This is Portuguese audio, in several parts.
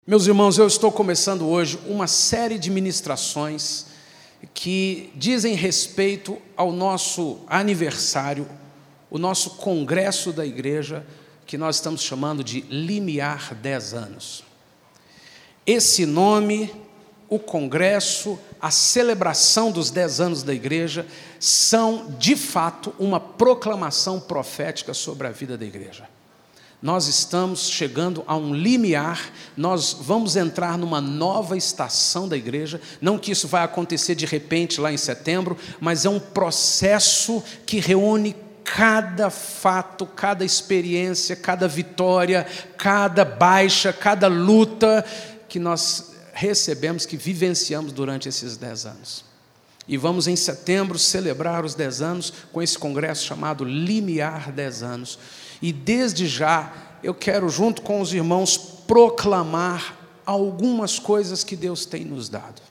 Meus irmãos, eu estou começando hoje uma série de ministrações que dizem respeito ao nosso aniversário, o nosso congresso da igreja, que nós estamos chamando de Limiar 10 anos. Esse nome, o congresso, a celebração dos 10 anos da igreja, são, de fato, uma proclamação profética sobre a vida da igreja. Nós estamos chegando a um limiar, nós vamos entrar numa nova estação da igreja, não que isso vai acontecer de repente lá em setembro, mas é um processo que reúne cada fato, cada experiência, cada vitória, cada baixa, cada luta que nós recebemos, que vivenciamos durante esses 10 anos. E vamos em setembro celebrar os 10 anos com esse congresso chamado Limiar 10 anos. E desde já eu quero, junto com os irmãos, proclamar algumas coisas que Deus tem nos dado.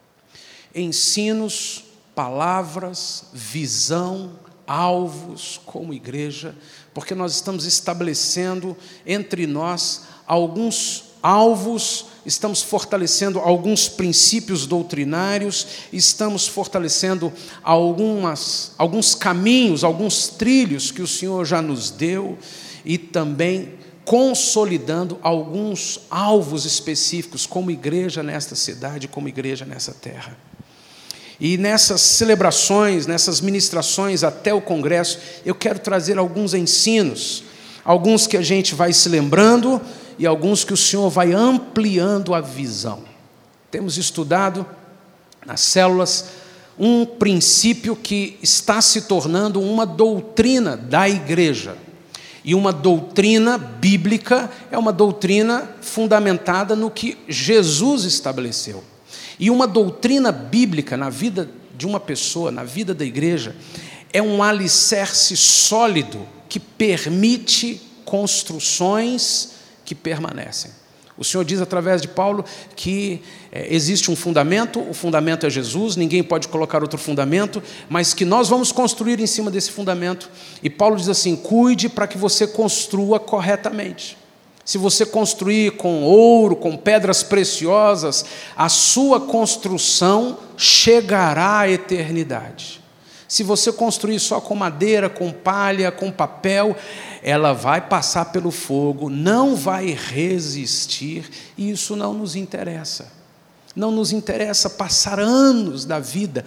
Ensinos, palavras, visão, alvos como igreja, porque nós estamos estabelecendo entre nós alguns alvos, estamos fortalecendo alguns princípios doutrinários, estamos fortalecendo alguns caminhos, alguns trilhos que o Senhor já nos deu e também consolidando alguns alvos específicos como igreja nesta cidade, como igreja nessa terra. E nessas celebrações, nessas ministrações até o congresso, eu quero trazer alguns ensinos, alguns que a gente vai se lembrando e alguns que o Senhor vai ampliando a visão. Temos estudado nas células um princípio que está se tornando uma doutrina da igreja. E uma doutrina bíblica é uma doutrina fundamentada no que Jesus estabeleceu. E uma doutrina bíblica na vida de uma pessoa, na vida da igreja, é um alicerce sólido que permite construções que permanecem. O Senhor diz através de Paulo que existe um fundamento, o fundamento é Jesus, ninguém pode colocar outro fundamento, mas que nós vamos construir em cima desse fundamento. E Paulo diz assim: cuide para que você construa corretamente. Se você construir com ouro, com pedras preciosas, a sua construção chegará à eternidade. Se você construir só com madeira, com palha, com papel, ela vai passar pelo fogo, não vai resistir, e isso não nos interessa. Não nos interessa passar anos da vida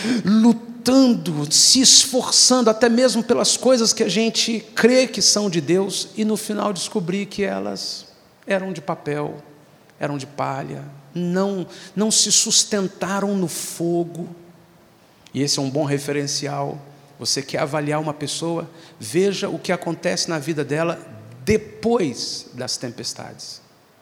lutando, se esforçando, até mesmo pelas coisas que a gente crê que são de Deus, e no final descobrir que elas eram de papel, eram de palha, não se sustentaram no fogo. E esse é um bom referencial. Você quer avaliar uma pessoa, veja o que acontece na vida dela depois das tempestades.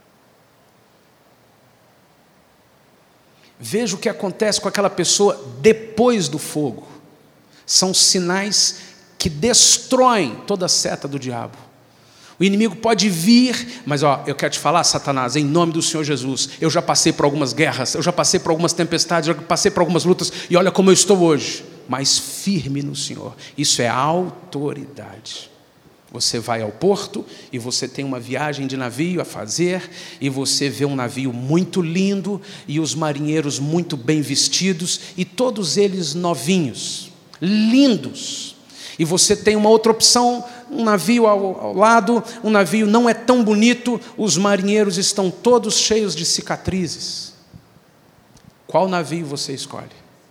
Veja o que acontece com aquela pessoa depois do fogo. São sinais que destroem toda a seta do diabo. O inimigo pode vir, mas eu quero te falar, Satanás, em nome do Senhor Jesus, eu já passei por algumas guerras, eu já passei por algumas tempestades, eu já passei por algumas lutas, e olha como eu estou hoje, mas firme no Senhor. Isso é autoridade. Você vai ao porto e você tem uma viagem de navio a fazer, e você vê um navio muito lindo, e os marinheiros muito bem vestidos, e todos eles novinhos, lindos. E você tem uma outra opção, um navio ao lado, um navio não é tão bonito, os marinheiros estão todos cheios de cicatrizes. Qual navio você escolhe?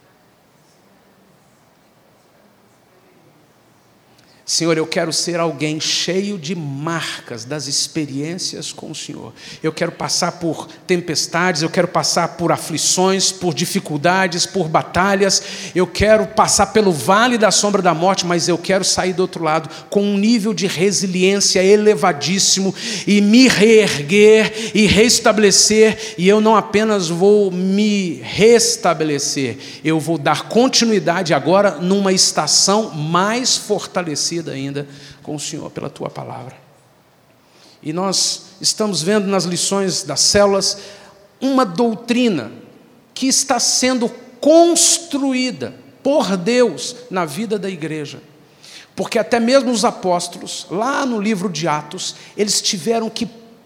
Senhor, eu quero ser alguém cheio de marcas das experiências com o Senhor. Eu quero passar por tempestades, eu quero passar por aflições, por dificuldades, por batalhas. Eu quero passar pelo vale da sombra da morte, mas eu quero sair do outro lado com um nível de resiliência elevadíssimo e me reerguer e restabelecer. E eu não apenas vou me restabelecer, eu vou dar continuidade agora numa estação mais fortalecida ainda com o Senhor, pela Tua palavra. E nós estamos vendo nas lições das células uma doutrina que está sendo construída por Deus na vida da igreja. Porque até mesmo os apóstolos, lá no livro de Atos, eles tiveram que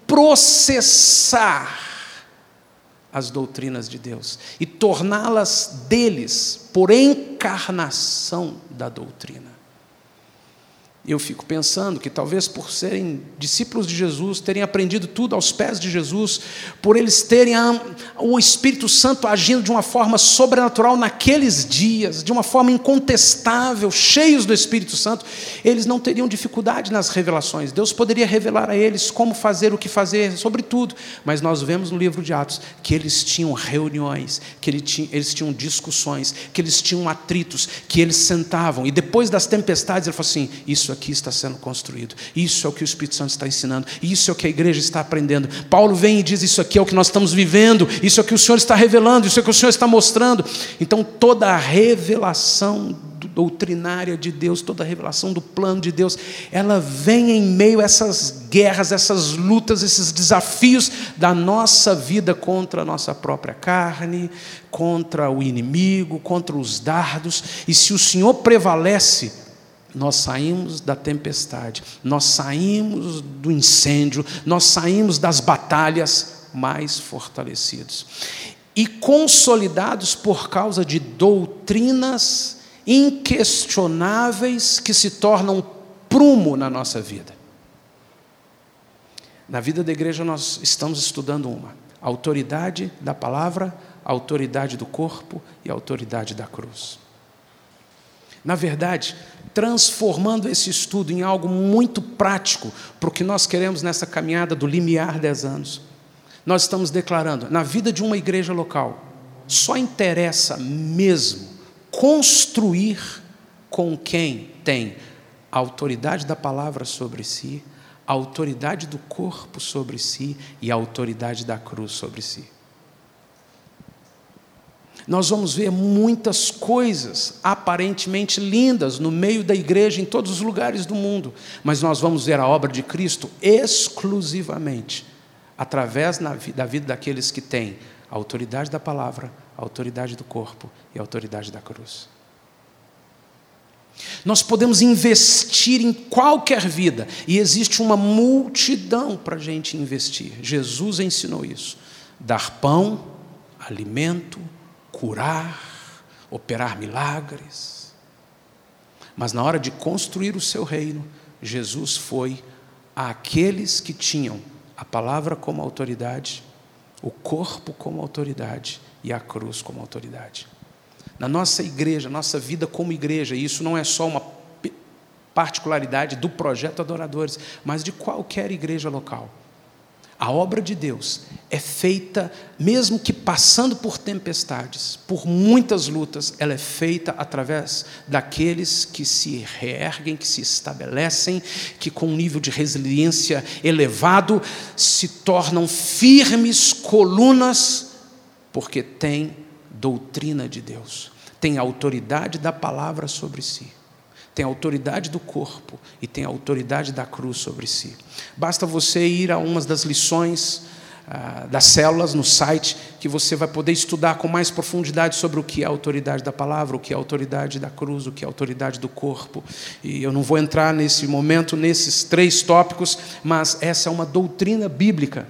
processar as doutrinas de Deus e torná-las deles por encarnação da doutrina. Eu fico pensando que talvez por serem discípulos de Jesus, terem aprendido tudo aos pés de Jesus, por eles terem o Espírito Santo agindo de uma forma sobrenatural naqueles dias, de uma forma incontestável, cheios do Espírito Santo, eles não teriam dificuldade nas revelações. Deus poderia revelar a eles como fazer, o que fazer, sobre tudo. Mas nós vemos no livro de Atos que eles tinham reuniões, que eles tinham discussões, que eles tinham atritos, que eles sentavam, e depois das tempestades ele falou assim: isso aqui está sendo construído, isso é o que o Espírito Santo está ensinando, isso é o que a igreja está aprendendo. Paulo vem e diz: isso aqui é o que nós estamos vivendo, isso é o que o Senhor está revelando, isso é o que o Senhor está mostrando. Então toda a revelação doutrinária de Deus, toda a revelação do plano de Deus, ela vem em meio a essas guerras, essas lutas, esses desafios da nossa vida contra a nossa própria carne, contra o inimigo, contra os dardos. E se o Senhor prevalece, nós saímos da tempestade, nós saímos do incêndio, nós saímos das batalhas mais fortalecidos e consolidados por causa de doutrinas inquestionáveis que se tornam prumo na nossa vida. Na vida da igreja nós estamos estudando a autoridade da palavra, a autoridade do corpo e a autoridade da cruz. Na verdade, transformando esse estudo em algo muito prático para o que nós queremos nessa caminhada do limiar 10 anos, nós estamos declarando, na vida de uma igreja local, só interessa mesmo construir com quem tem a autoridade da palavra sobre si, a autoridade do corpo sobre si e a autoridade da cruz sobre si. Nós vamos ver muitas coisas aparentemente lindas no meio da igreja, em todos os lugares do mundo, mas nós vamos ver a obra de Cristo exclusivamente através da vida daqueles que têm a autoridade da palavra, a autoridade do corpo e a autoridade da cruz. Nós podemos investir em qualquer vida, e existe uma multidão para a gente investir. Jesus ensinou isso: dar pão, alimento, curar, operar milagres. Mas na hora de construir o seu reino, Jesus foi àqueles que tinham a palavra como autoridade, o corpo como autoridade e a cruz como autoridade. Na nossa igreja, nossa vida como igreja, e isso não é só uma particularidade do projeto Adoradores, mas de qualquer igreja local. A obra de Deus é feita, mesmo que passando por tempestades, por muitas lutas, ela é feita através daqueles que se reerguem, que se estabelecem, que com um nível de resiliência elevado se tornam firmes colunas, porque têm doutrina de Deus, têm a autoridade da palavra sobre si, tem a autoridade do corpo e tem a autoridade da cruz sobre si. Basta você ir a umas das lições das células no site, que você vai poder estudar com mais profundidade sobre o que é a autoridade da palavra, o que é a autoridade da cruz, o que é a autoridade do corpo. E eu não vou entrar nesse momento nesses 3 tópicos, mas essa é uma doutrina bíblica.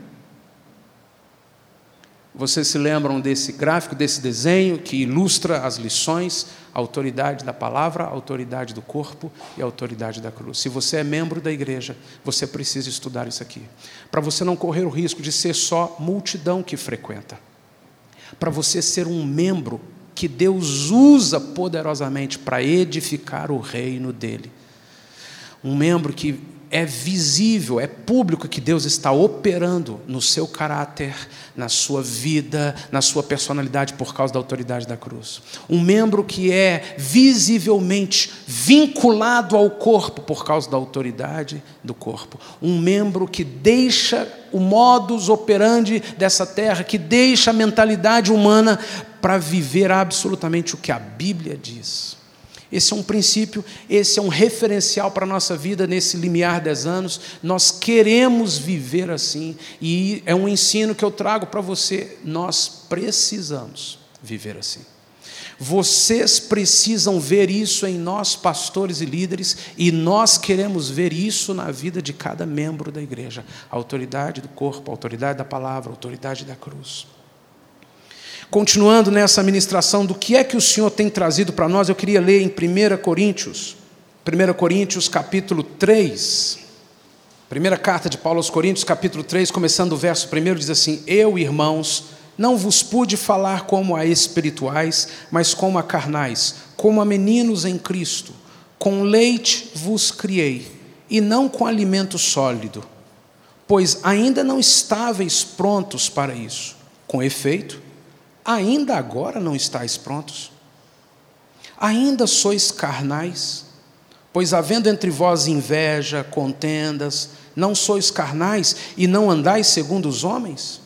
Vocês se lembram desse gráfico, desse desenho que ilustra as lições, a autoridade da palavra, a autoridade do corpo e a autoridade da cruz. Se você é membro da igreja, você precisa estudar isso aqui, para você não correr o risco de ser só multidão que frequenta, para você ser um membro que Deus usa poderosamente para edificar o reino dele, um membro que é visível, é público que Deus está operando no seu caráter, na sua vida, na sua personalidade por causa da autoridade da cruz. Um membro que é visivelmente vinculado ao corpo por causa da autoridade do corpo. Um membro que deixa o modus operandi dessa terra, que deixa a mentalidade humana para viver absolutamente o que a Bíblia diz. Esse é um princípio, esse é um referencial para a nossa vida nesse limiar 10 anos. Nós queremos viver assim, e é um ensino que eu trago para você. Nós precisamos viver assim. Vocês precisam ver isso em nós, pastores e líderes, e nós queremos ver isso na vida de cada membro da igreja. A autoridade do corpo, a autoridade da palavra, a autoridade da cruz. Continuando nessa ministração do que é que o Senhor tem trazido para nós, eu queria ler em 1 Coríntios capítulo 3, primeira carta de Paulo aos Coríntios, capítulo 3, começando o verso 1, diz assim: Eu, irmãos, não vos pude falar como a espirituais, mas como a carnais, como a meninos em Cristo. Com leite vos criei, e não com alimento sólido, pois ainda não estáveis prontos para isso. Com efeito, ainda agora não estáis prontos. Ainda sois carnais, pois havendo entre vós inveja, contendas, não sois carnais e não andais segundo os homens?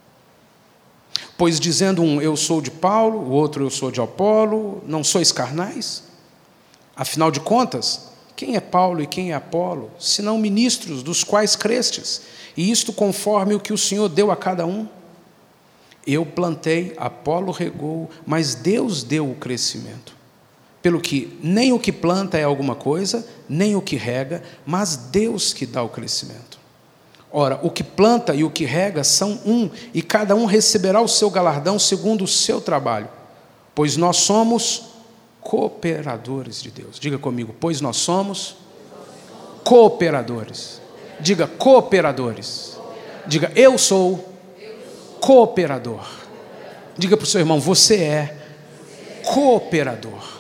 Pois dizendo um, eu sou de Paulo, o outro eu sou de Apolo, não sois carnais? Afinal de contas, quem é Paulo e quem é Apolo, senão ministros dos quais crestes, e isto conforme o que o Senhor deu a cada um? Eu plantei, Apolo regou, mas Deus deu o crescimento. Pelo que nem o que planta é alguma coisa, nem o que rega, mas Deus que dá o crescimento. Ora, o que planta e o que rega são um, e cada um receberá o seu galardão segundo o seu trabalho, pois nós somos cooperadores de Deus. Diga comigo, pois nós somos cooperadores. Diga, cooperadores. Diga, eu sou cooperador. Diga para o seu irmão, você é cooperador.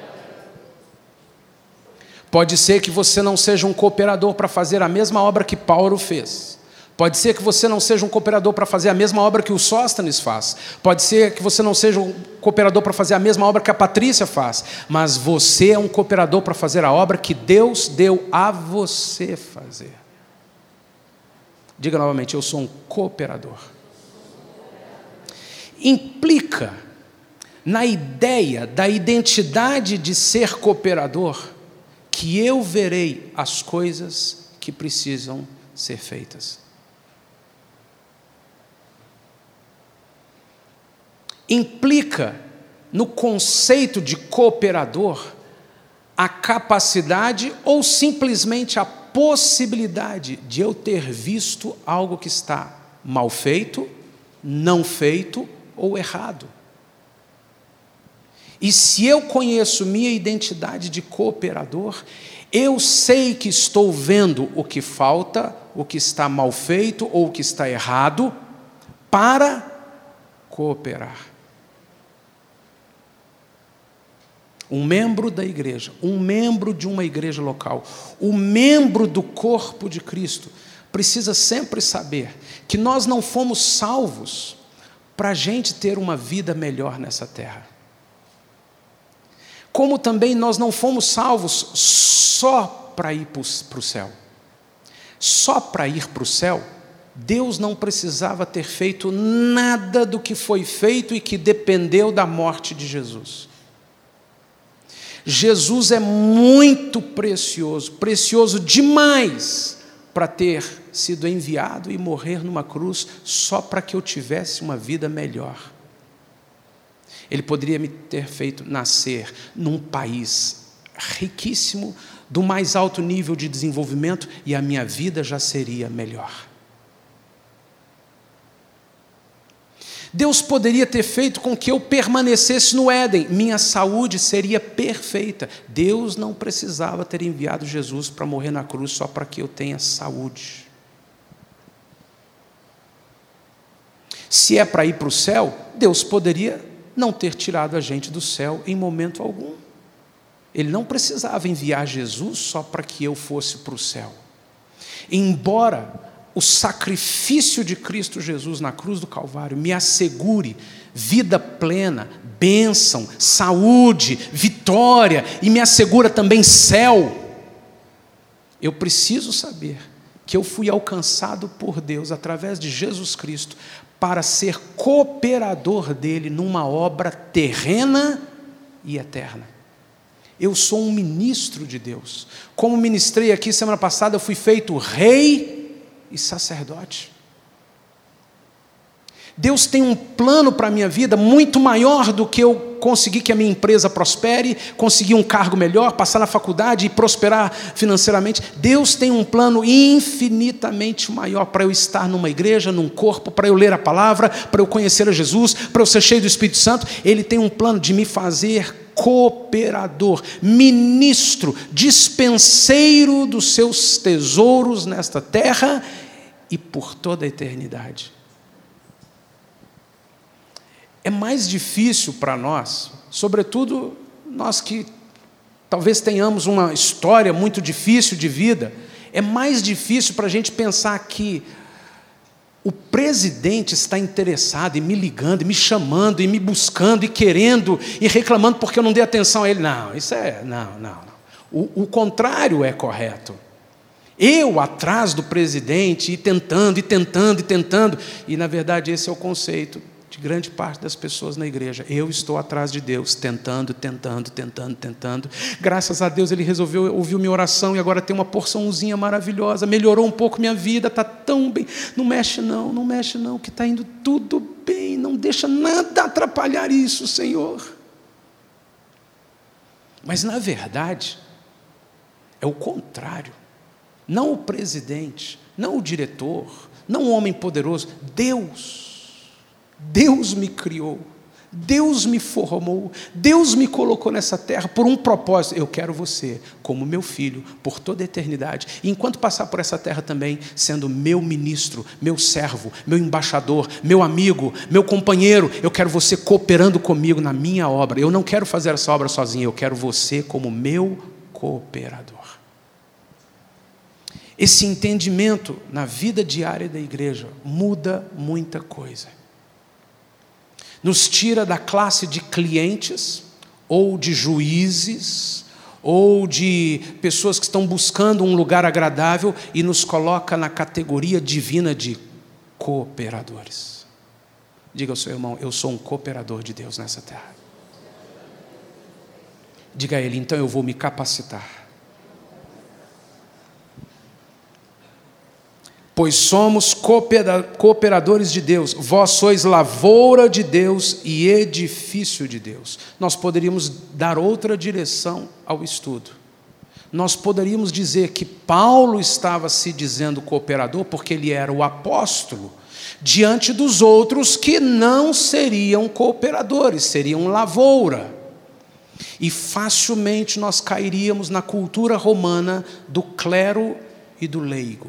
Pode ser que você não seja um cooperador para fazer a mesma obra que Paulo fez. Pode ser que você não seja um cooperador para fazer a mesma obra que o Sóstenes faz. Pode ser que você não seja um cooperador para fazer a mesma obra que a Patrícia faz. Mas você é um cooperador para fazer a obra que Deus deu a você fazer. Diga novamente, eu sou um cooperador. Implica na ideia da identidade de ser cooperador que eu verei as coisas que precisam ser feitas. Implica no conceito de cooperador a capacidade ou simplesmente a possibilidade de eu ter visto algo que está mal feito, não feito ou errado. E se eu conheço minha identidade de cooperador, eu sei que estou vendo o que falta, o que está mal feito ou o que está errado, para cooperar. Um membro da igreja, um membro de uma igreja local, o membro do corpo de Cristo, precisa sempre saber que nós não fomos salvos para a gente ter uma vida melhor nessa terra. Como também nós não fomos salvos só para ir para o céu. Só para ir para o céu, Deus não precisava ter feito nada do que foi feito e que dependeu da morte de Jesus. Jesus é muito precioso, precioso demais para ter sido enviado e morrer numa cruz só para que eu tivesse uma vida melhor. Ele poderia me ter feito nascer num país riquíssimo, do mais alto nível de desenvolvimento, e a minha vida já seria melhor. Deus poderia ter feito com que eu permanecesse no Éden, minha saúde seria perfeita. Deus não precisava ter enviado Jesus para morrer na cruz só para que eu tenha saúde. Se é para ir para o céu, Deus poderia não ter tirado a gente do céu em momento algum. Ele não precisava enviar Jesus só para que eu fosse para o céu. Embora o sacrifício de Cristo Jesus na cruz do Calvário me assegure vida plena, bênção, saúde, vitória, e me assegura também céu, eu preciso saber que eu fui alcançado por Deus através de Jesus Cristo para ser cooperador dele numa obra terrena e eterna. Eu sou um ministro de Deus. Como ministrei aqui semana passada, eu fui feito rei e sacerdote. Deus tem um plano para a minha vida muito maior do que eu conseguir que a minha empresa prospere, conseguir um cargo melhor, passar na faculdade e prosperar financeiramente. Deus tem um plano infinitamente maior para eu estar numa igreja, num corpo, para eu ler a palavra, para eu conhecer a Jesus, para eu ser cheio do Espírito Santo. Ele tem um plano de me fazer cooperador, ministro, dispenseiro dos seus tesouros nesta terra e por toda a eternidade. É mais difícil para nós, sobretudo nós que talvez tenhamos uma história muito difícil de vida, é mais difícil para a gente pensar que o presidente está interessado em me ligando, e me chamando, e me buscando, e querendo, e reclamando porque eu não dei atenção a ele. Não, isso é... Não. O contrário é correto. Eu atrás do presidente, e tentando, e na verdade esse é o conceito de grande parte das pessoas na igreja. Eu estou atrás de Deus, tentando. Graças a Deus Ele resolveu ouvir minha oração e agora tem uma porçãozinha maravilhosa, melhorou um pouco minha vida, está tão bem. Não mexe não, que está indo tudo bem, não deixa nada atrapalhar isso, Senhor. Mas na verdade, é o contrário. Não o presidente, não o diretor, não o homem poderoso, Deus me criou, Deus me formou, Deus me colocou nessa terra por um propósito. Eu quero você como meu filho por toda a eternidade. E enquanto passar por essa terra também, sendo meu ministro, meu servo, meu embaixador, meu amigo, meu companheiro, eu quero você cooperando comigo na minha obra. Eu não quero fazer essa obra sozinho, eu quero você como meu cooperador. Esse entendimento na vida diária da igreja muda muita coisa. Nos tira da classe de clientes, ou de juízes, ou de pessoas que estão buscando um lugar agradável e nos coloca na categoria divina de cooperadores. Diga ao seu irmão, eu sou um cooperador de Deus nessa terra. Diga a ele, então eu vou me capacitar. Pois somos cooperadores de Deus, vós sois lavoura de Deus e edifício de Deus. Nós poderíamos dar outra direção ao estudo. Nós poderíamos dizer que Paulo estava se dizendo cooperador porque ele era o apóstolo, diante dos outros que não seriam cooperadores, seriam lavoura. E facilmente nós cairíamos na cultura romana do clero e do leigo.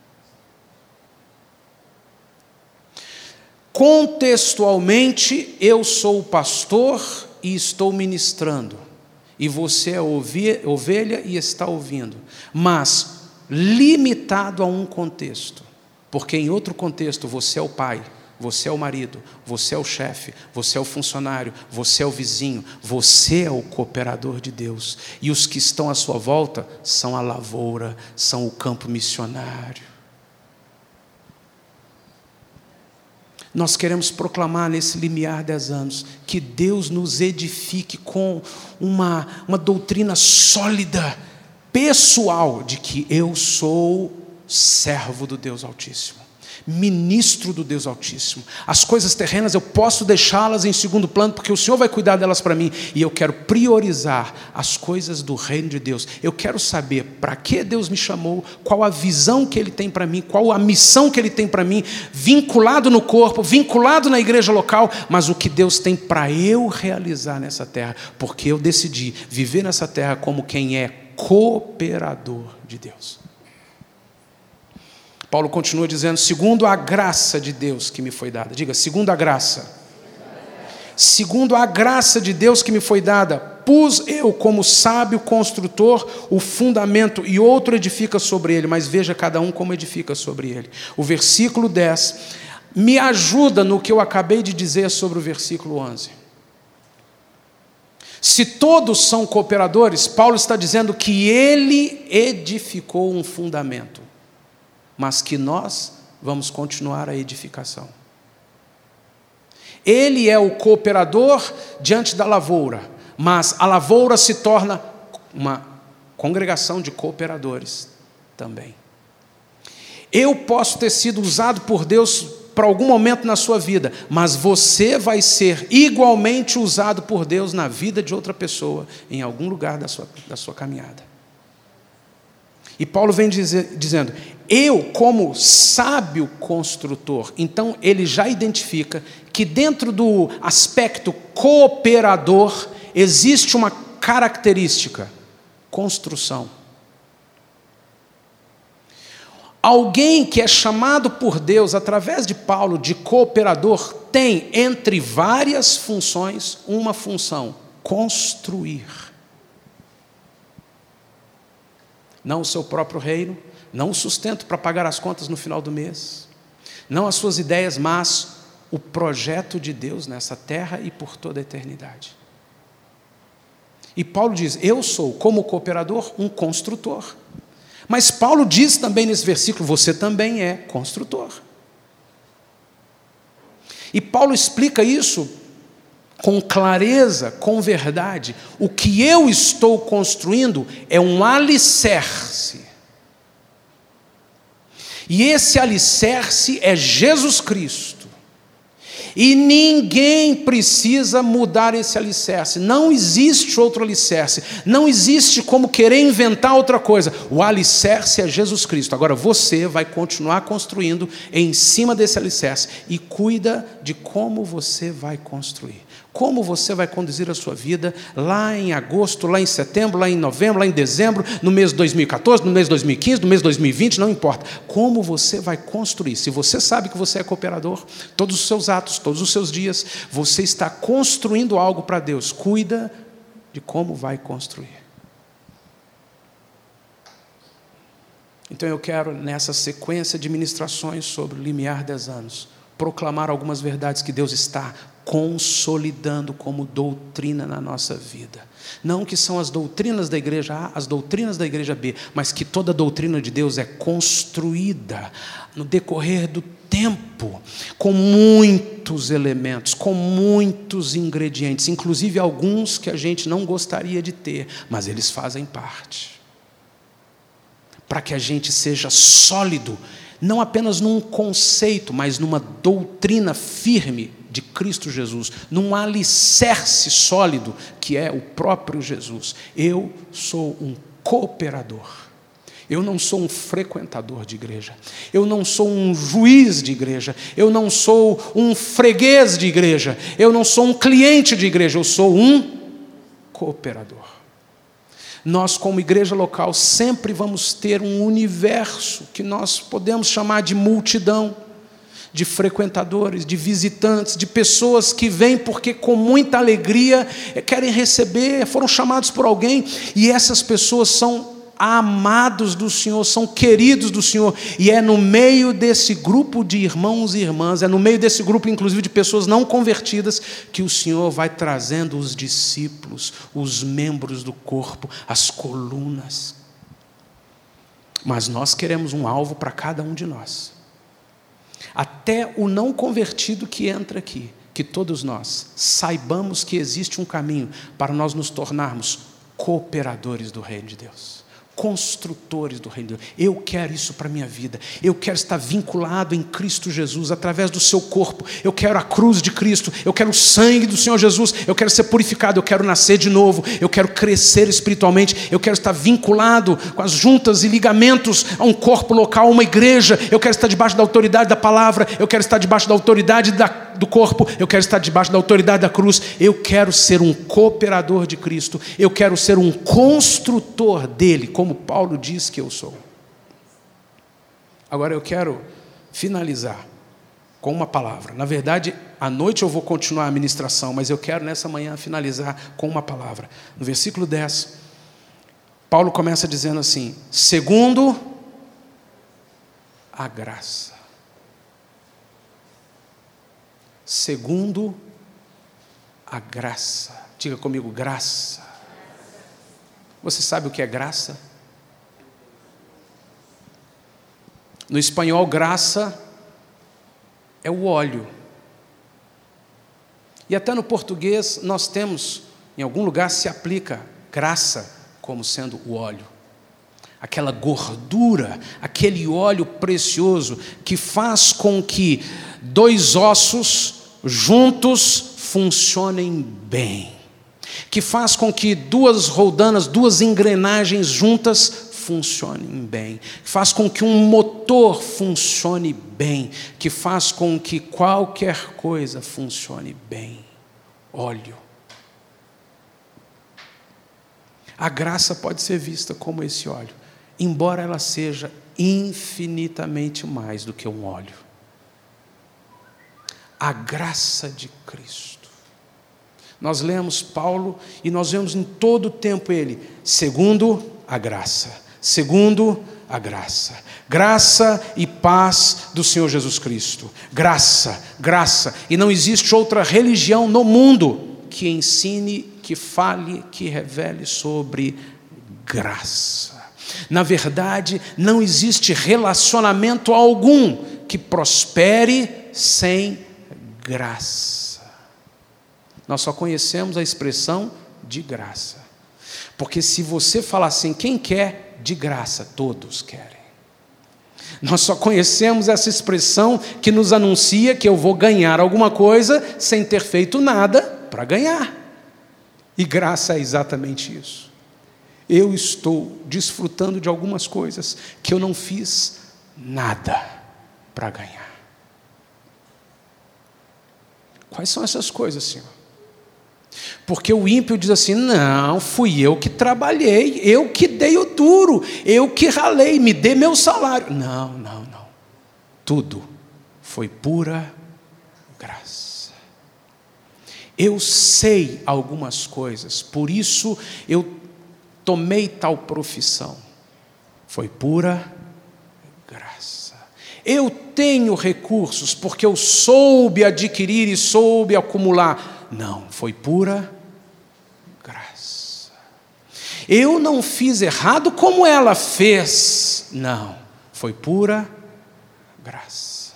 Contextualmente, eu sou o pastor e estou ministrando, e você é ovelha e está ouvindo, mas limitado a um contexto, porque em outro contexto você é o pai, você é o marido, você é o chefe, você é o funcionário, você é o vizinho, você é o cooperador de Deus, e os que estão à sua volta são a lavoura, são o campo missionário. Nós queremos proclamar nesse limiar 10 anos que Deus nos edifique com uma doutrina sólida, pessoal, de que eu sou servo do Deus Altíssimo, ministro do Deus Altíssimo. As coisas terrenas eu posso deixá-las em segundo plano, porque o Senhor vai cuidar delas para mim, e eu quero priorizar as coisas do reino de Deus. Eu quero saber para que Deus me chamou, qual a visão que Ele tem para mim, qual a missão que Ele tem para mim, vinculado no corpo, vinculado na igreja local, mas o que Deus tem para eu realizar nessa terra, porque eu decidi viver nessa terra como quem é cooperador de Deus. Paulo continua dizendo, segundo a graça de Deus que me foi dada. Diga, segundo a graça. Segundo a graça de Deus que me foi dada, pus eu como sábio construtor o fundamento e outro edifica sobre ele, mas veja cada um como edifica sobre ele. O versículo 10 me ajuda no que eu acabei de dizer sobre o versículo 11. Se todos são cooperadores, Paulo está dizendo que ele edificou um fundamento, mas que nós vamos continuar a edificação. Ele é o cooperador diante da lavoura, mas a lavoura se torna uma congregação de cooperadores também. Eu posso ter sido usado por Deus para algum momento na sua vida, mas você vai ser igualmente usado por Deus na vida de outra pessoa, em algum lugar da sua caminhada. E Paulo vem dizendo, eu como sábio construtor, então ele já identifica que dentro do aspecto cooperador, existe uma característica, construção. Alguém que é chamado por Deus, através de Paulo, de cooperador, tem, entre várias funções, uma função: construir. Não o seu próprio reino, não o sustento para pagar as contas no final do mês, não as suas ideias, mas o projeto de Deus nessa terra e por toda a eternidade. E Paulo diz, eu sou, como cooperador, um construtor. Mas Paulo diz também nesse versículo, você também é construtor. E Paulo explica isso com clareza, com verdade. O que eu estou construindo é um alicerce. E esse alicerce é Jesus Cristo. E ninguém precisa mudar esse alicerce. Não existe outro alicerce. Não existe como querer inventar outra coisa. O alicerce é Jesus Cristo. Agora você vai continuar construindo em cima desse alicerce. E cuida de como você vai construir. Como você vai conduzir a sua vida lá em agosto, lá em setembro, lá em novembro, lá em dezembro, no mês de 2014, no mês de 2015, no mês de 2020, não importa. Como você vai construir. Se você sabe que você é cooperador, todos os seus atos, todos os seus dias, você está construindo algo para Deus. Cuida de como vai construir. Então eu quero, nessa sequência de ministrações sobre o limiar 10 anos, proclamar algumas verdades que Deus está consolidando como doutrina na nossa vida. Não que são as doutrinas da igreja A, as doutrinas da igreja B, mas que toda a doutrina de Deus é construída no decorrer do tempo, com muitos elementos, com muitos ingredientes, inclusive alguns que a gente não gostaria de ter, mas eles fazem parte. Para que a gente seja sólido, não apenas num conceito, mas numa doutrina firme de Cristo Jesus, num alicerce sólido, que é o próprio Jesus. Eu sou um cooperador. Eu não sou um frequentador de igreja. Eu não sou um juiz de igreja. Eu não sou um freguês de igreja. Eu não sou um cliente de igreja. Eu sou um cooperador. Nós, como igreja local, sempre vamos ter um universo que nós podemos chamar de multidão, de frequentadores, de visitantes, de pessoas que vêm porque com muita alegria querem receber, foram chamados por alguém, e essas pessoas são amados do Senhor, são queridos do Senhor, e é no meio desse grupo de irmãos e irmãs, é no meio desse grupo inclusive de pessoas não convertidas, que o Senhor vai trazendo os discípulos, os membros do corpo, as colunas. Mas nós queremos um alvo para cada um de nós. Até o não convertido que entra aqui, que todos nós saibamos que existe um caminho para nós nos tornarmos cooperadores do reino de Deus, construtores do reino de Deus. Eu quero isso para a minha vida. Eu quero estar vinculado em Cristo Jesus, através do seu corpo. Eu quero a cruz de Cristo. Eu quero o sangue do Senhor Jesus. Eu quero ser purificado. Eu quero nascer de novo. Eu quero crescer espiritualmente. Eu quero estar vinculado com as juntas e ligamentos a um corpo local, a uma igreja. Eu quero estar debaixo da autoridade da palavra. Eu quero estar debaixo da autoridade do corpo. Eu quero estar debaixo da autoridade da cruz. Eu quero ser um cooperador de Cristo. Eu quero ser um construtor dele, como Paulo diz que eu sou. Agora eu quero finalizar com uma palavra. Na verdade, à noite eu vou continuar a ministração, mas eu quero nessa manhã finalizar com uma palavra. No versículo 10, Paulo começa dizendo assim: segundo a graça. Segundo a graça. Diga comigo, graça. Você sabe o que é graça? No espanhol, graça é o óleo. E até no português nós temos, em algum lugar se aplica graça como sendo o óleo. Aquela gordura, aquele óleo precioso que faz com que 2 ossos juntos funcionem bem, que faz com que 2 roldanas, 2 engrenagens juntas funcionem bem, que faz com que um motor funcione bem, que faz com que qualquer coisa funcione bem. Óleo. A graça pode ser vista como esse óleo, embora ela seja infinitamente mais do que um óleo. A graça de Cristo. Nós lemos Paulo e nós vemos em todo o tempo ele, segundo a graça, segundo a graça. Graça e paz do Senhor Jesus Cristo. Graça, graça. E não existe outra religião no mundo que ensine, que fale, que revele sobre graça. Na verdade, não existe relacionamento algum que prospere sem graça. Nós só conhecemos a expressão de graça. Porque se você falar assim, quem quer de graça? Todos querem. Nós só conhecemos essa expressão que nos anuncia que eu vou ganhar alguma coisa sem ter feito nada para ganhar. E graça é exatamente isso. Eu estou desfrutando de algumas coisas que eu não fiz nada para ganhar. Quais são essas coisas, Senhor? Porque o ímpio diz assim, não, fui eu que trabalhei, eu que dei o duro, eu que ralei, me dê meu salário. Não. Tudo foi pura graça. Eu sei algumas coisas, por isso eu tomei tal profissão. Foi pura graça. Eu tenho recursos porque eu soube adquirir e soube acumular. Não, foi pura graça. Eu não fiz errado como ela fez. Não, foi pura graça.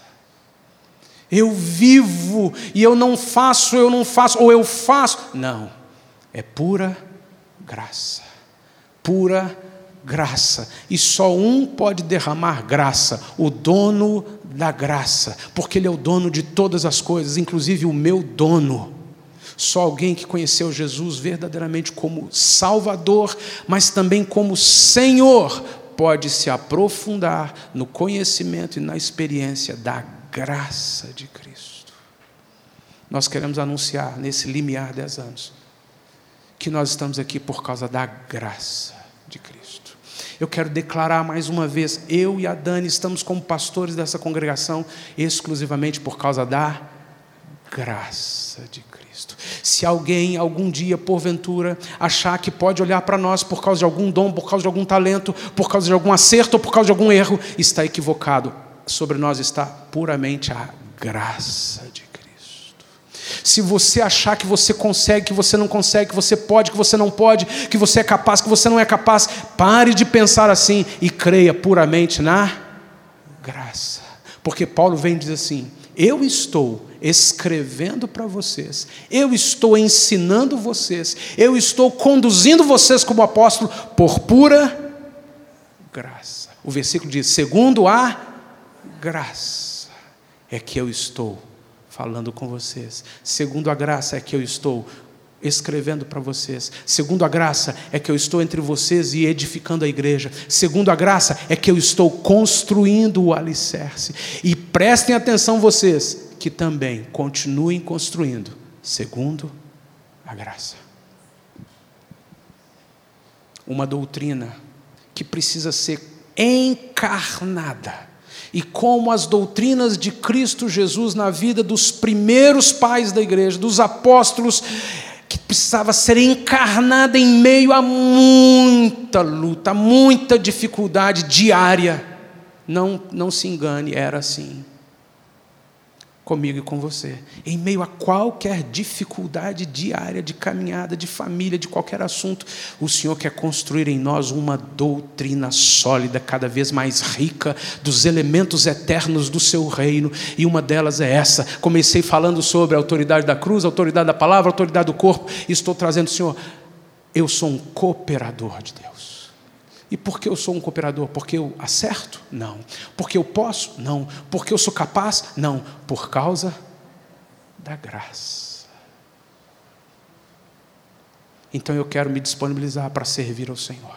Eu vivo e eu não faço, ou eu faço. Não, é pura graça. Pura graça. E só um pode derramar graça, o dono da graça, porque ele é o dono de todas as coisas, inclusive o meu dono. Só alguém que conheceu Jesus verdadeiramente como Salvador, mas também como Senhor, pode se aprofundar no conhecimento e na experiência da graça de Cristo. Nós queremos anunciar nesse limiar 10 anos que nós estamos aqui por causa da graça de Cristo. Eu quero declarar mais uma vez, eu e a Dani estamos como pastores dessa congregação exclusivamente por causa da graça de Cristo. Se alguém algum dia, porventura, achar que pode olhar para nós por causa de algum dom, por causa de algum talento, por causa de algum acerto ou por causa de algum erro, está equivocado. Sobre nós está puramente a graça de Cristo. Se você achar que você consegue, que você não consegue, que você pode, que você não pode, que você é capaz, que você não é capaz, pare de pensar assim e creia puramente na graça. Porque Paulo vem e diz assim, eu estou escrevendo para vocês, eu estou ensinando vocês, eu estou conduzindo vocês como apóstolo por pura graça. O versículo diz, segundo a graça é que eu estou falando com vocês, segundo a graça é que eu estou escrevendo para vocês, segundo a graça é que eu estou entre vocês e edificando a igreja, segundo a graça é que eu estou construindo o alicerce. E prestem atenção vocês, que também continuem construindo, segundo a graça. Uma doutrina que precisa ser encarnada, e como as doutrinas de Cristo Jesus na vida dos primeiros pais da igreja, dos apóstolos, que precisava ser encarnada em meio a muita luta, muita dificuldade diária. Não se engane, era assim. Comigo e com você. Em meio a qualquer dificuldade diária, de caminhada, de família, de qualquer assunto, o Senhor quer construir em nós uma doutrina sólida, cada vez mais rica, dos elementos eternos do seu reino, e uma delas é essa. Comecei falando sobre a autoridade da cruz, a autoridade da palavra, a autoridade do corpo, e estou trazendo, Senhor, eu sou um cooperador de Deus. E por que eu sou um cooperador? Porque eu acerto? Não. Porque eu posso? Não. Porque eu sou capaz? Não. Por causa da graça. Então eu quero me disponibilizar para servir ao Senhor.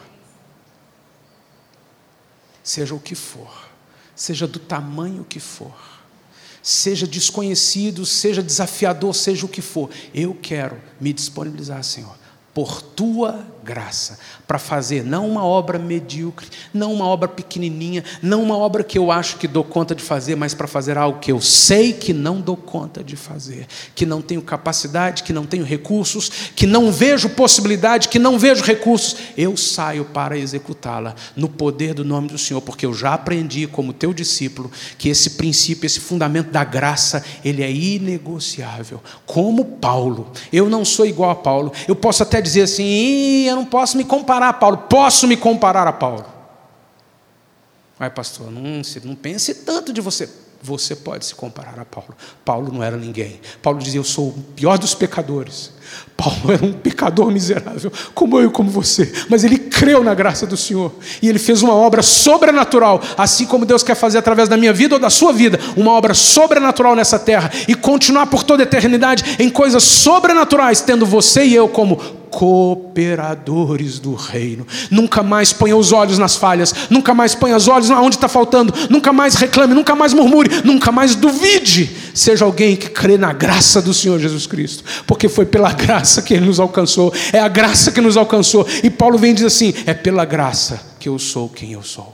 Seja o que for, seja do tamanho que for, seja desconhecido, seja desafiador, seja o que for, eu quero me disponibilizar, Senhor, por Tua graça, para fazer não uma obra medíocre, não uma obra pequenininha, não uma obra que eu acho que dou conta de fazer, mas para fazer algo que eu sei que não dou conta de fazer, que não tenho capacidade, que não tenho recursos, que não vejo possibilidade, que não vejo recursos, eu saio para executá-la no poder do nome do Senhor, porque eu já aprendi como Teu discípulo que esse princípio, esse fundamento da graça, ele é inegociável. Como Paulo, eu não sou igual a Paulo, eu posso até dizer assim, eu não posso me comparar a Paulo. Posso me comparar a Paulo. Ai, pastor, não pense tanto de você. Você pode se comparar a Paulo. Paulo não era ninguém. Paulo dizia, eu sou o pior dos pecadores. Paulo era um pecador miserável, como eu e como você. Mas ele creu na graça do Senhor. E ele fez uma obra sobrenatural, assim como Deus quer fazer através da minha vida ou da sua vida, uma obra sobrenatural nessa terra, e continuar por toda a eternidade em coisas sobrenaturais, tendo você e eu como cooperadores do reino. Nunca mais ponha os olhos nas falhas, nunca mais ponha os olhos onde está faltando, nunca mais reclame, nunca mais murmure, nunca mais duvide. Seja alguém que crê na graça do Senhor Jesus Cristo, porque foi pela graça que Ele nos alcançou, é a graça que nos alcançou. E Paulo vem e diz assim, é pela graça que eu sou quem eu sou.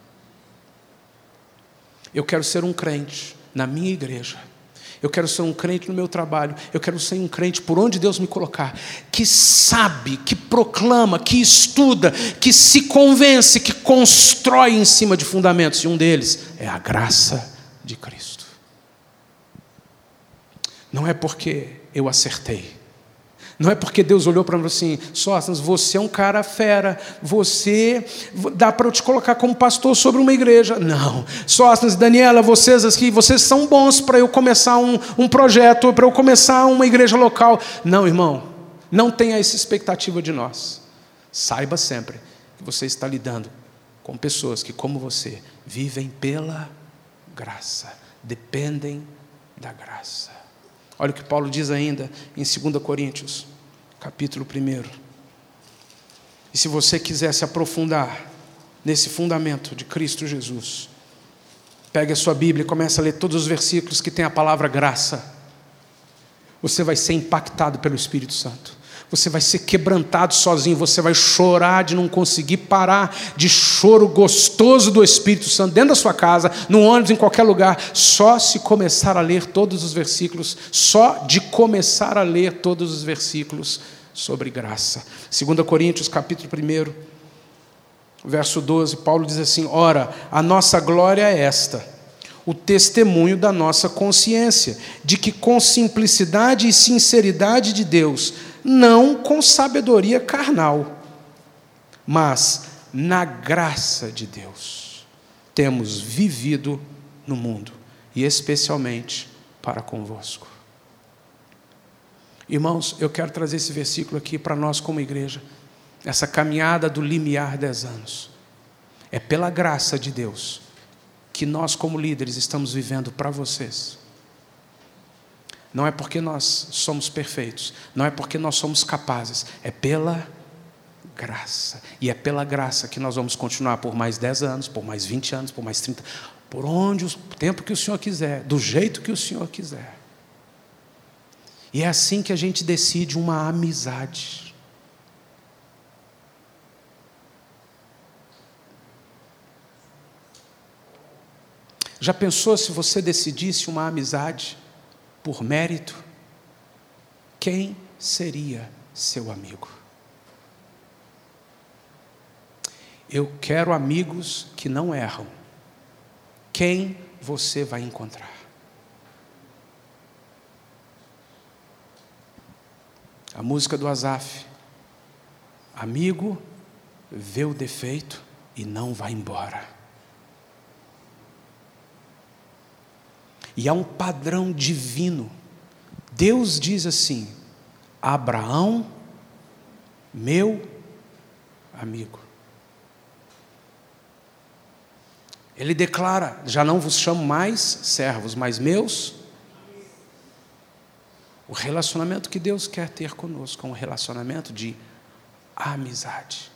Eu quero ser um crente na minha igreja, eu quero ser um crente no meu trabalho, eu quero ser um crente por onde Deus me colocar, que sabe, que proclama, que estuda, que se convence, que constrói em cima de fundamentos, e um deles é a graça de Cristo. Não é porque eu acertei, não é porque Deus olhou para mim assim, Sóstenes, você é um cara fera, dá para eu te colocar como pastor sobre uma igreja. Não, Sóstenes, Daniela, vocês aqui, vocês são bons para eu começar um projeto, para eu começar uma igreja local. Não, irmão, não tenha essa expectativa de nós. Saiba sempre que você está lidando com pessoas que, como você, vivem pela graça, dependem da graça. Olha o que Paulo diz ainda em 2 Coríntios, capítulo 1. E se você quiser se aprofundar nesse fundamento de Cristo Jesus, pegue a sua Bíblia e comece a ler todos os versículos que tem a palavra graça. Você vai ser impactado pelo Espírito Santo. Você vai ser quebrantado sozinho, você vai chorar de não conseguir parar, de choro gostoso do Espírito Santo, dentro da sua casa, no ônibus, em qualquer lugar, só se começar a ler todos os versículos, só de começar a ler todos os versículos sobre graça. 2 Coríntios, capítulo 1, verso 12, Paulo diz assim, ora, a nossa glória é esta, o testemunho da nossa consciência, de que com simplicidade e sinceridade de Deus, não com sabedoria carnal, mas na graça de Deus, temos vivido no mundo, e especialmente para convosco. Irmãos, eu quero trazer esse versículo aqui para nós como igreja, essa caminhada do limiar 10 anos. É pela graça de Deus que nós como líderes estamos vivendo para vocês. Não é porque nós somos perfeitos, não é porque nós somos capazes, é pela graça. E é pela graça que nós vamos continuar por mais 10 anos, por mais 20 anos, por mais 30, por onde o tempo que o Senhor quiser, do jeito que o Senhor quiser. E é assim que a gente decide uma amizade. Já pensou se você decidisse uma amizade por mérito? Quem seria seu amigo? Eu quero amigos que não erram. Quem você vai encontrar? A música do Asaf. Amigo vê o defeito e não vai embora. E há um padrão divino. Deus diz assim, Abraão, meu amigo. Ele declara: já não vos chamo mais servos, mas meus. O relacionamento que Deus quer ter conosco é um relacionamento de amizade.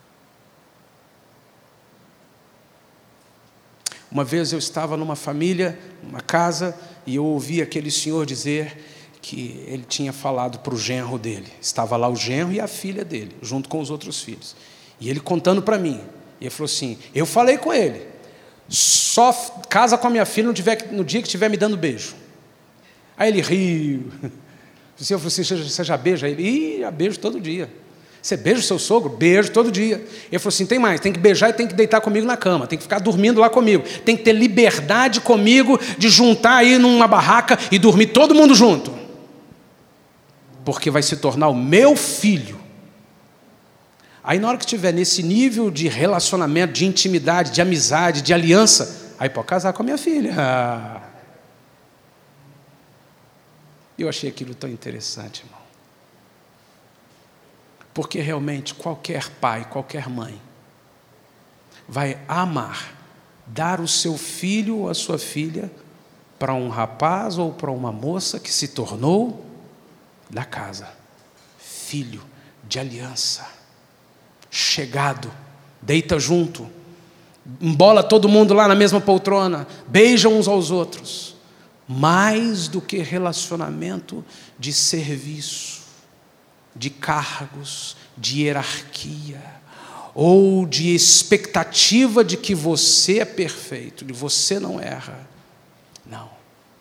Uma vez eu estava numa família, numa casa, e eu ouvi aquele senhor dizer que ele tinha falado para o genro dele. Estava lá o genro e a filha dele, junto com os outros filhos. E ele contando para mim. E ele falou assim: eu falei com ele, só casa com a minha filha no dia que estiver me dando beijo. Aí ele riu. Eu falei assim: você já beija ele? Ih, já beijo todo dia. Você beija o seu sogro? Beijo todo dia. Ele falou assim: tem mais, tem que beijar e tem que deitar comigo na cama, tem que ficar dormindo lá comigo, tem que ter liberdade comigo de juntar aí numa barraca e dormir todo mundo junto, porque vai se tornar o meu filho. Aí na hora que estiver nesse nível de relacionamento, de intimidade, de amizade, de aliança, aí pode casar com a minha filha. Eu achei aquilo tão interessante, irmão. Porque realmente qualquer pai, qualquer mãe vai amar, dar o seu filho ou a sua filha para um rapaz ou para uma moça que se tornou da casa, filho de aliança, chegado, deita junto, embola todo mundo lá na mesma poltrona, beijam uns aos outros. Mais do que relacionamento de serviço, de cargos, de hierarquia, ou de expectativa de que você é perfeito, de você não erra. Não.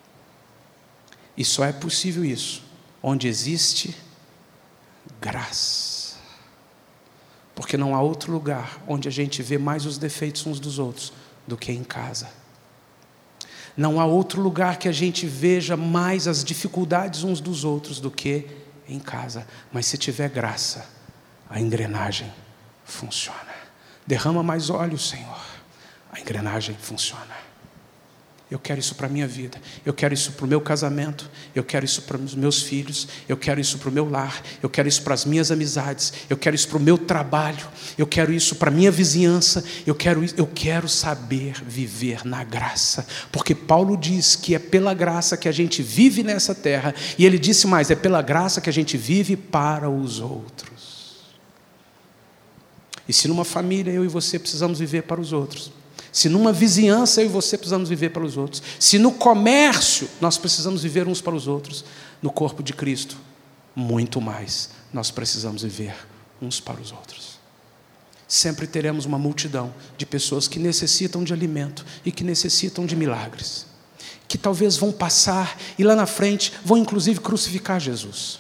E só é possível isso onde existe graça. Porque não há outro lugar onde a gente vê mais os defeitos uns dos outros do que em casa. Não há outro lugar que a gente veja mais as dificuldades uns dos outros do que em casa. Mas se tiver graça, a engrenagem funciona. Derrama mais óleo, Senhor. A engrenagem funciona. Eu quero isso para a minha vida, eu quero isso para o meu casamento, eu quero isso para os meus filhos, eu quero isso para o meu lar, eu quero isso para as minhas amizades, eu quero isso para o meu trabalho, eu quero isso para a minha vizinhança, eu quero saber viver na graça, porque Paulo diz que é pela graça que a gente vive nessa terra, e ele disse mais, é pela graça que a gente vive para os outros. E se numa família eu e você precisamos viver para os outros, se numa vizinhança eu e você precisamos viver para os outros, se no comércio nós precisamos viver uns para os outros, no corpo de Cristo, muito mais nós precisamos viver uns para os outros. Sempre teremos uma multidão de pessoas que necessitam de alimento e que necessitam de milagres, que talvez vão passar e lá na frente vão inclusive crucificar Jesus.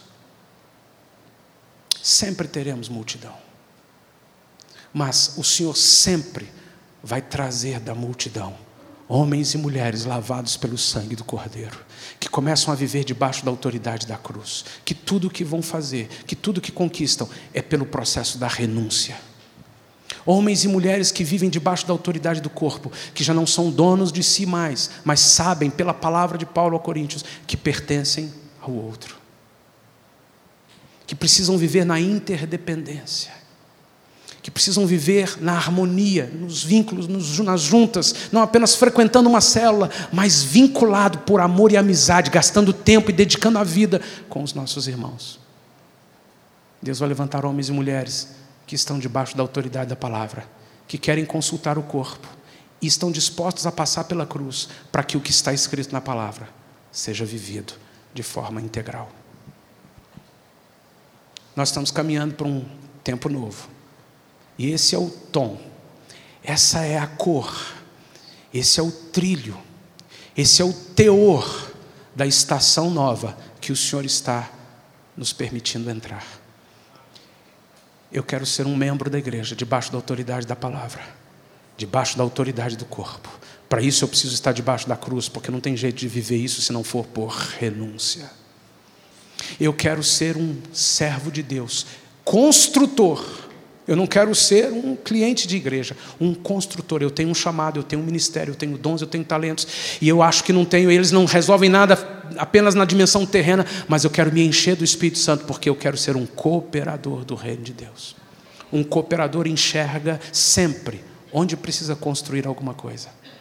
Sempre teremos multidão, mas o Senhor sempre vai trazer da multidão homens e mulheres lavados pelo sangue do Cordeiro, que começam a viver debaixo da autoridade da cruz, que tudo o que vão fazer, que tudo o que conquistam é pelo processo da renúncia. Homens e mulheres que vivem debaixo da autoridade do corpo, que já não são donos de si mais, mas sabem pela palavra de Paulo aos Coríntios que pertencem ao outro, que precisam viver na interdependência, que precisam viver na harmonia, nos vínculos, nas juntas, não apenas frequentando uma célula, mas vinculado por amor e amizade, gastando tempo e dedicando a vida com os nossos irmãos. Deus vai levantar homens e mulheres que estão debaixo da autoridade da palavra, que querem consultar o corpo e estão dispostos a passar pela cruz para que o que está escrito na palavra seja vivido de forma integral. Nós estamos caminhando para um tempo novo. E esse é o tom, essa é a cor, esse é o trilho, esse é o teor da estação nova que o Senhor está nos permitindo entrar. Eu quero ser um membro da igreja, debaixo da autoridade da palavra, debaixo da autoridade do corpo. Para isso eu preciso estar debaixo da cruz, porque não tem jeito de viver isso se não for por renúncia. Eu quero ser um servo de Deus, construtor. Eu não quero ser um cliente de igreja, um construtor. Eu tenho um chamado, eu tenho um ministério, eu tenho dons, eu tenho talentos, e eu acho que não tenho, eles não resolvem nada apenas na dimensão terrena, mas eu quero me encher do Espírito Santo, porque eu quero ser um cooperador do reino de Deus. Um cooperador enxerga sempre onde precisa construir alguma coisa.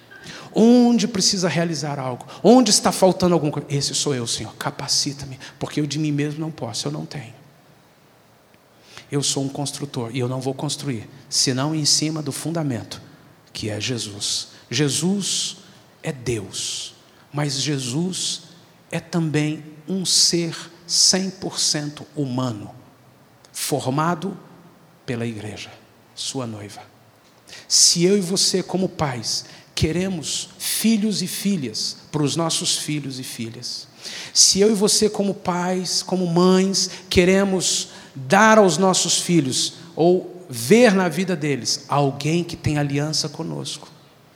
Onde precisa realizar algo? Onde está faltando alguma coisa? Esse sou eu, Senhor. Capacita-me, porque eu de mim mesmo não posso, eu não tenho. Eu sou um construtor e eu não vou construir, senão em cima do fundamento, que é Jesus. Jesus é Deus, mas Jesus é também um ser 100% humano, formado pela igreja, sua noiva. Se eu e você, como pais, queremos filhos e filhas para os nossos filhos e filhas, se eu e você, como pais, como mães, queremos dar aos nossos filhos, ou ver na vida deles, alguém que tem aliança conosco,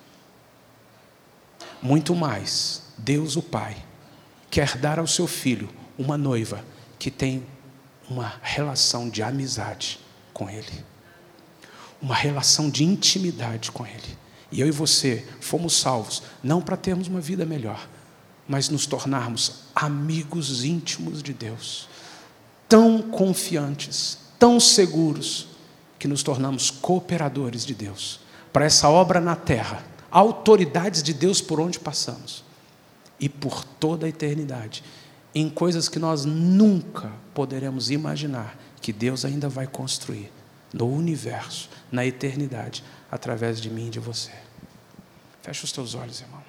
muito mais, Deus o Pai quer dar ao seu filho uma noiva que tem uma relação de amizade com Ele, uma relação de intimidade com Ele. E eu e você fomos salvos, não para termos uma vida melhor, mas nos tornarmos amigos íntimos de Deus, tão confiantes, tão seguros, que nos tornamos cooperadores de Deus, para essa obra na terra, autoridades de Deus por onde passamos, e por toda a eternidade, em coisas que nós nunca poderemos imaginar, que Deus ainda vai construir, no universo, na eternidade, através de mim e de você. Fecha os teus olhos, irmão.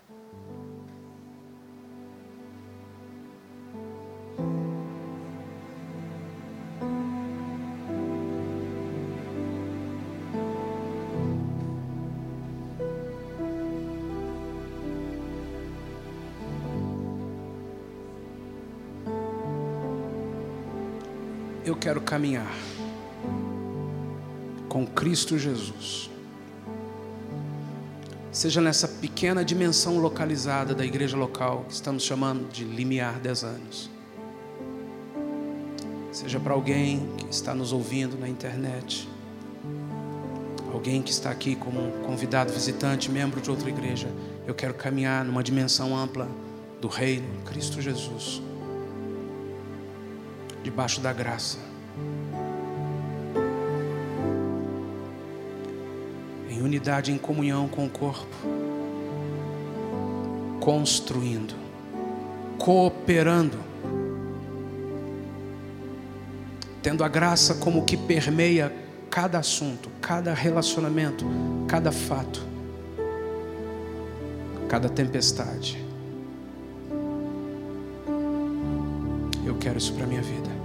Eu quero caminhar com Cristo Jesus, seja nessa pequena dimensão localizada da igreja local, que estamos chamando de Limiar 10 anos, seja para alguém que está nos ouvindo na internet, alguém que está aqui como um convidado visitante, membro de outra igreja. Eu quero caminhar numa dimensão ampla do reino, Cristo Jesus, debaixo da graça, em unidade, em comunhão com o corpo, construindo, cooperando, tendo a graça como que permeia cada assunto, cada relacionamento, cada fato, cada tempestade. Eu quero isso para a minha vida.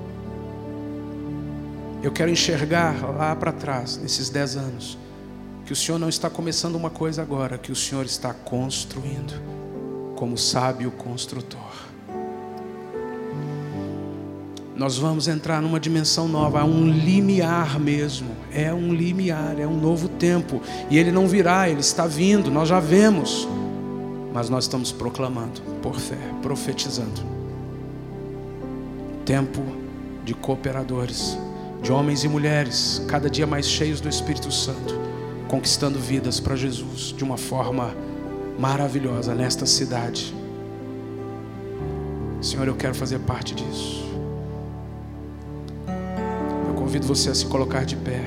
Eu quero enxergar lá para trás, nesses 10 anos, que o Senhor não está começando uma coisa agora, que o Senhor está construindo, como sábio construtor. Nós vamos entrar numa dimensão nova, um limiar mesmo, é um limiar, é um novo tempo, e ele não virá, ele está vindo, nós já vemos, mas nós estamos proclamando, por fé, profetizando. Tempo de cooperadores, de homens e mulheres, cada dia mais cheios do Espírito Santo, conquistando vidas para Jesus de uma forma maravilhosa nesta cidade. Senhor, eu quero fazer parte disso. Eu convido você a se colocar de pé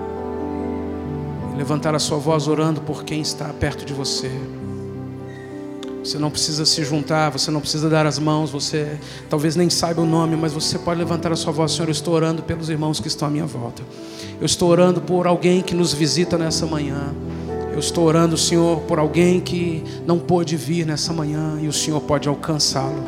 e levantar a sua voz orando por quem está perto de você. Você não precisa se juntar, você não precisa dar as mãos, você talvez nem saiba o nome, mas você pode levantar a sua voz. Senhor, eu estou orando pelos irmãos que estão à minha volta. Eu estou orando por alguém que nos visita nessa manhã. Eu estou orando, Senhor, por alguém que não pôde vir nessa manhã e o Senhor pode alcançá-lo.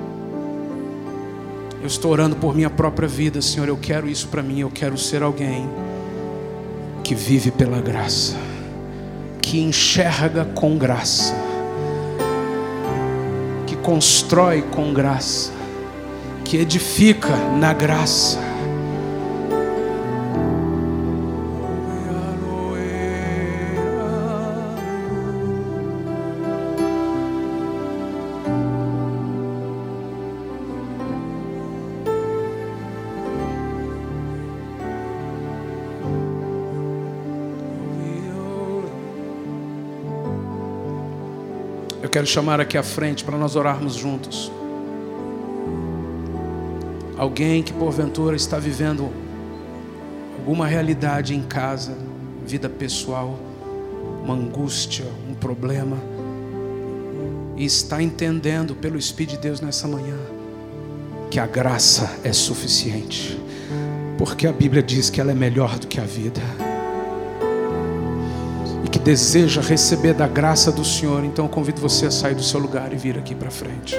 Eu estou orando por minha própria vida, Senhor, eu quero isso para mim. Eu quero ser alguém que vive pela graça, que enxerga com graça, constrói com graça, que edifica na graça. Eu quero chamar aqui à frente para nós orarmos juntos. Alguém que porventura está vivendo alguma realidade em casa, vida pessoal, uma angústia, um problema, e está entendendo pelo Espírito de Deus nessa manhã que a graça é suficiente, porque a Bíblia diz que ela é melhor do que a vida, e que deseja receber da graça do Senhor, então eu convido você a sair do seu lugar e vir aqui para frente.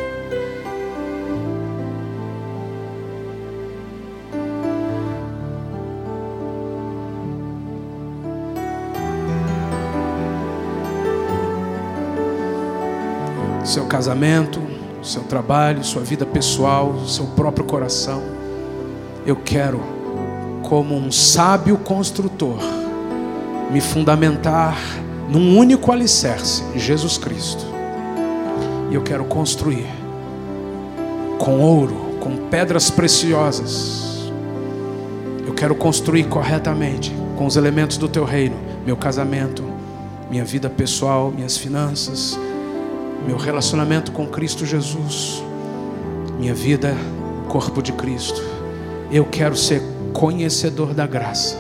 Seu casamento, seu trabalho, sua vida pessoal, seu próprio coração. Eu quero, como um sábio construtor, me fundamentar num único alicerce, Jesus Cristo. E eu quero construir com ouro, com pedras preciosas. Eu quero construir corretamente com os elementos do teu reino, meu casamento, minha vida pessoal, minhas finanças, meu relacionamento com Cristo Jesus, minha vida no corpo de Cristo. Eu quero ser conhecedor da graça.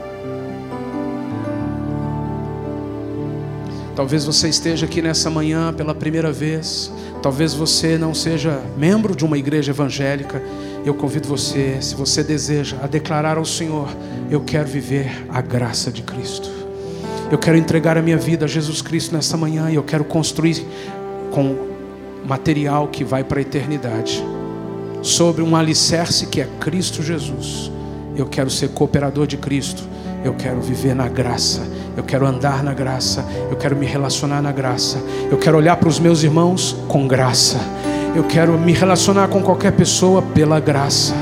Talvez você esteja aqui nessa manhã pela primeira vez. Talvez você não seja membro de uma igreja evangélica. Eu convido você, se você deseja, a declarar ao Senhor: eu quero viver a graça de Cristo. Eu quero entregar a minha vida a Jesus Cristo nessa manhã, e eu quero construir com material que vai para a eternidade, sobre um alicerce que é Cristo Jesus. Eu quero ser cooperador de Cristo. Eu quero viver na graça. Eu quero andar na graça. Eu quero me relacionar na graça. Eu quero olhar para os meus irmãos com graça. Eu quero me relacionar com qualquer pessoa pela graça.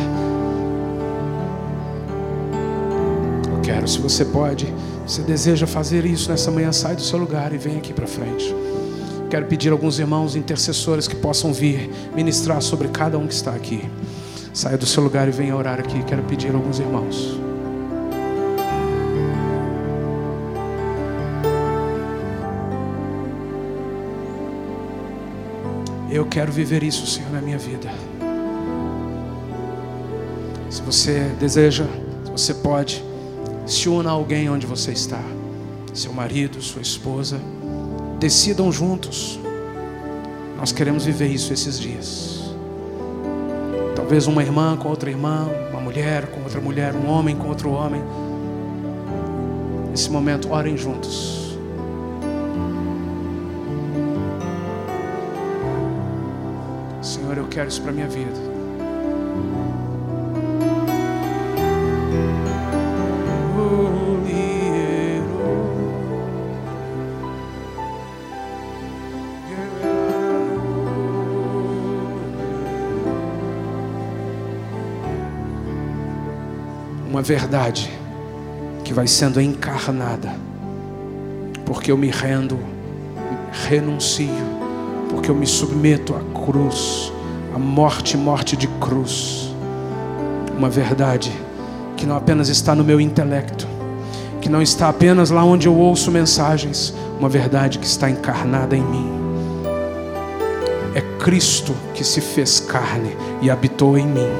Eu quero, se você pode, você deseja fazer isso nessa manhã, sai do seu lugar e vem aqui para frente. Quero pedir a alguns irmãos intercessores que possam vir ministrar sobre cada um que está aqui. Saia do seu lugar e venha orar aqui. Quero pedir a alguns irmãos. Eu quero viver isso, Senhor, na minha vida. Se você deseja, se você pode, se una a alguém onde você está. Seu marido, sua esposa. Decidam juntos. Nós queremos viver isso esses dias. Talvez uma irmã com outra irmã, uma mulher com outra mulher, um homem com outro homem. Nesse momento, orem juntos. Senhor, eu quero isso para a minha vida. Uma verdade que vai sendo encarnada, porque eu me rendo, renuncio, porque eu me submeto à cruz, à morte de cruz. Uma verdade que não apenas está no meu intelecto, que não está apenas lá onde eu ouço mensagens, uma verdade que está encarnada em mim. É Cristo que se fez carne e habitou em mim.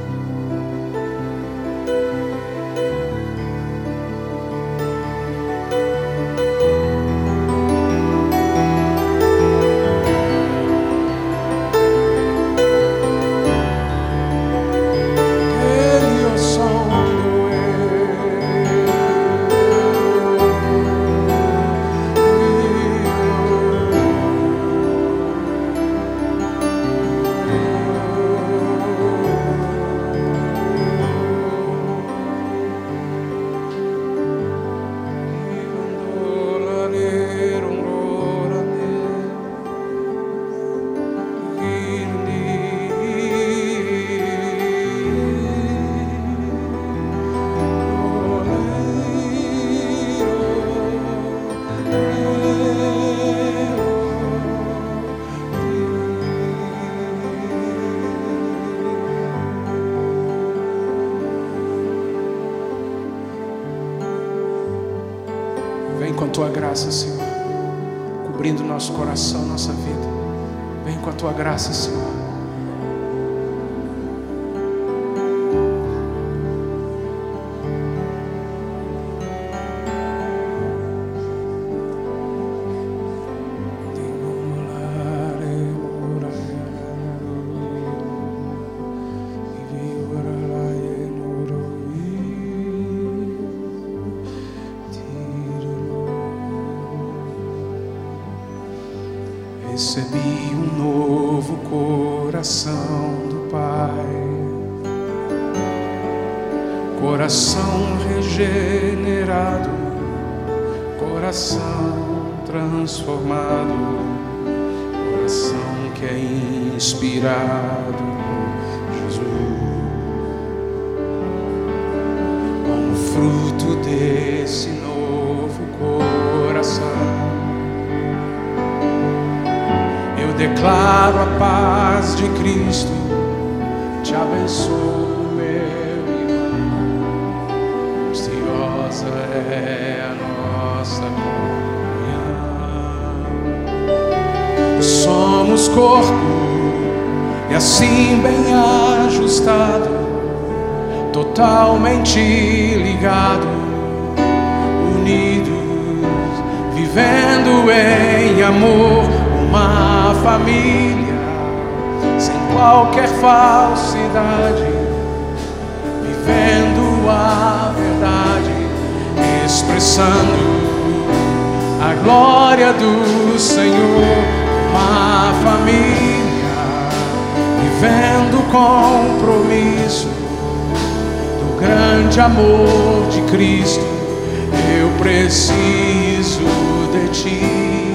Vem com a tua graça, Senhor, cobrindo nosso coração, nossa vida. Vem com a tua graça, Senhor. recebi um novo coração do Pai, coração regenerado, coração transformado, coração que é inspirado por Jesus. Com o fruto desse novo coração, eu declaro a paz de Cristo, te abençoo, meu irmão. Preciosa é a nossa comunhão. Somos corpo, e assim bem ajustado, totalmente ligado, unidos, vivendo em amor, uma família sem qualquer falsidade, vivendo a verdade, expressando a glória do Senhor. Uma família vivendo o compromisso do grande amor de Cristo. Eu preciso de ti,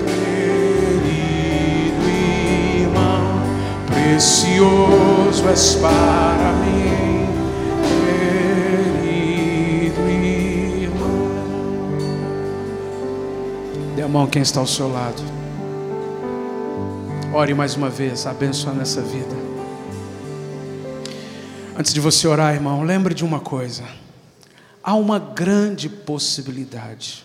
precioso és para mim, querido irmão. Dê a mão quem está ao seu lado. Ore mais uma vez, abençoando essa vida. Antes de você orar, irmão, lembre de uma coisa: há uma grande possibilidade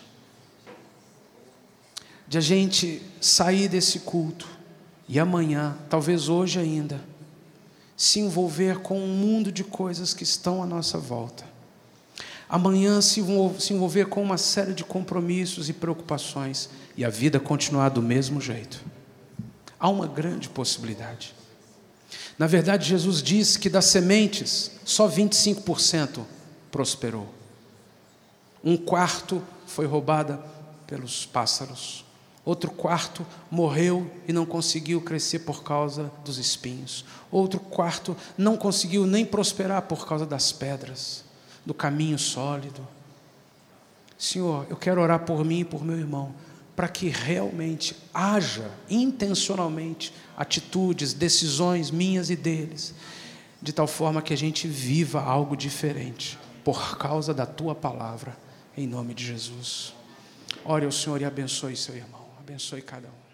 de a gente sair desse culto e amanhã, talvez hoje ainda, se envolver com um mundo de coisas que estão à nossa volta. Amanhã se envolver com uma série de compromissos e preocupações e a vida continuar do mesmo jeito. Há uma grande possibilidade. Na verdade, Jesus disse que das sementes, só 25% prosperou. 1/4 foi roubada pelos pássaros. Outro 1/4 morreu e não conseguiu crescer por causa dos espinhos. Outro 1/4 não conseguiu nem prosperar por causa das pedras, do caminho sólido. Senhor, eu quero orar por mim e por meu irmão, para que realmente haja, intencionalmente, atitudes, decisões minhas e deles, de tal forma que a gente viva algo diferente, por causa da Tua palavra, em nome de Jesus. Ore ao Senhor e abençoe seu irmão. Abençoe cada um.